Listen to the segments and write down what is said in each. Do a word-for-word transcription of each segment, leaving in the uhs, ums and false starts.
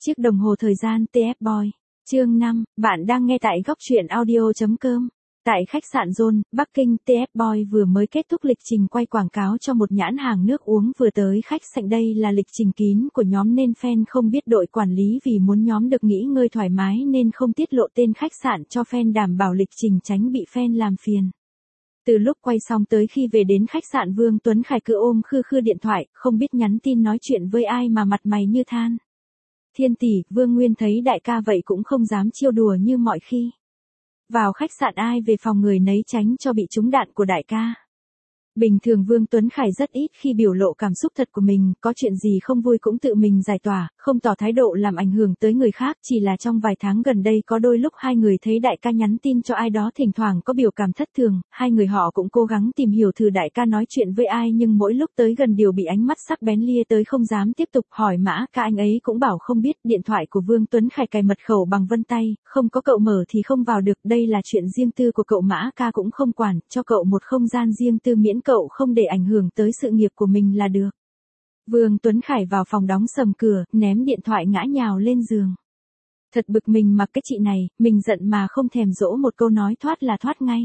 Chiếc đồng hồ thời gian tê ép Boy. Chương năm, bạn đang nghe tại góc truyện audio chấm com. Tại khách sạn Zone, Bắc Kinh, tê ép Boy vừa mới kết thúc lịch trình quay quảng cáo cho một nhãn hàng nước uống vừa tới khách sạn. Đây là lịch trình kín của nhóm nên fan không biết. Đội quản lý vì muốn nhóm được nghỉ ngơi thoải mái nên không tiết lộ tên khách sạn cho fan đảm bảo lịch trình tránh bị fan làm phiền. Từ lúc quay xong tới khi về đến khách sạn, Vương Tuấn Khải cứ ôm khư khư điện thoại, không biết nhắn tin nói chuyện với ai mà mặt mày như than. Thiên tỷ, Vương Nguyên thấy đại ca vậy cũng không dám chiêu đùa như mọi khi. Vào khách sạn ai về phòng người nấy tránh cho bị trúng đạn của đại ca. Bình thường Vương Tuấn Khải rất ít khi biểu lộ cảm xúc thật của mình, có chuyện gì không vui cũng tự mình giải tỏa, không tỏ thái độ làm ảnh hưởng tới người khác. Chỉ là trong vài tháng gần đây có đôi lúc hai người thấy đại ca nhắn tin cho ai đó thỉnh thoảng có biểu cảm thất thường, hai người họ cũng cố gắng tìm hiểu thử đại ca nói chuyện với ai, nhưng mỗi lúc tới gần đều bị ánh mắt sắc bén lia tới, không dám tiếp tục hỏi mã ca, anh ấy cũng bảo không biết. Điện thoại của Vương Tuấn Khải cài mật khẩu bằng vân tay, không có cậu mở thì không vào được, đây là chuyện riêng tư của cậu, mã ca cũng không quản, cho cậu một không gian riêng tư miễn cậu không để ảnh hưởng tới sự nghiệp của mình là được. Vương Tuấn Khải vào phòng đóng sầm cửa, ném điện thoại ngã nhào lên giường. Thật bực mình mặc cái chị này, mình giận mà không thèm dỗ một câu nói thoát là thoát ngay.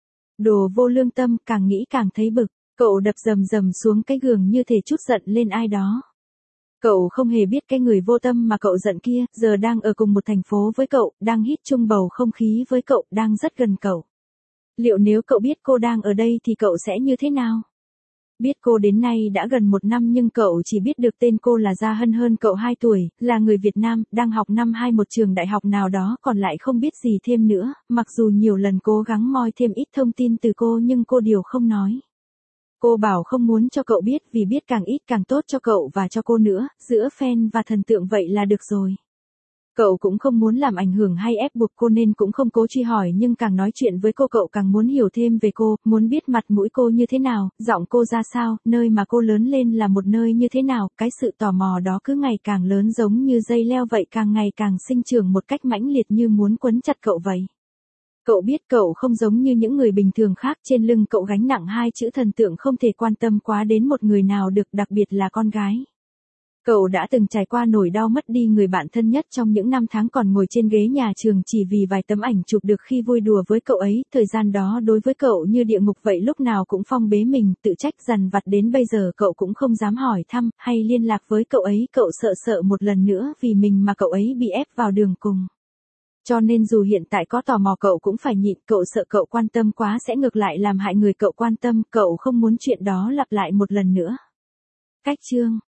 Đồ vô lương tâm, càng nghĩ càng thấy bực, cậu đập rầm rầm xuống cái giường như thể trút giận lên ai đó. Cậu không hề biết cái người vô tâm mà cậu giận kia, giờ đang ở cùng một thành phố với cậu, đang hít chung bầu không khí với cậu, đang rất gần cậu. Liệu nếu cậu biết cô đang ở đây thì cậu sẽ như thế nào? Biết cô đến nay đã gần một năm nhưng cậu chỉ biết được tên cô là Gia Hân, hơn cậu hai tuổi, là người Việt Nam, đang học năm hai một trường đại học nào đó, còn lại không biết gì thêm nữa. Mặc dù nhiều lần cố gắng moi thêm ít thông tin từ cô nhưng cô điều không nói. Cô bảo không muốn cho cậu biết vì biết càng ít càng tốt cho cậu và cho cô nữa, giữa fan và thần tượng vậy là được rồi. Cậu cũng không muốn làm ảnh hưởng hay ép buộc cô nên cũng không cố truy hỏi, nhưng càng nói chuyện với cô cậu càng muốn hiểu thêm về cô, muốn biết mặt mũi cô như thế nào, giọng cô ra sao, nơi mà cô lớn lên là một nơi như thế nào. Cái sự tò mò đó cứ ngày càng lớn, giống như dây leo vậy, càng ngày càng sinh trưởng một cách mãnh liệt như muốn quấn chặt cậu vậy. Cậu biết cậu không giống như những người bình thường khác, trên lưng cậu gánh nặng hai chữ thần tượng, không thể quan tâm quá đến một người nào được, đặc biệt là con gái. Cậu đã từng trải qua nỗi đau mất đi người bạn thân nhất trong những năm tháng còn ngồi trên ghế nhà trường chỉ vì vài tấm ảnh chụp được khi vui đùa với cậu ấy. Thời gian đó đối với cậu như địa ngục vậy, lúc nào cũng phong bế mình, tự trách dằn vặt, đến bây giờ cậu cũng không dám hỏi thăm hay liên lạc với cậu ấy. Cậu sợ sợ một lần nữa vì mình mà cậu ấy bị ép vào đường cùng. Cho nên dù hiện tại có tò mò cậu cũng phải nhịn, cậu sợ cậu quan tâm quá sẽ ngược lại làm hại người cậu quan tâm, cậu không muốn chuyện đó lặp lại một lần nữa. Cách chương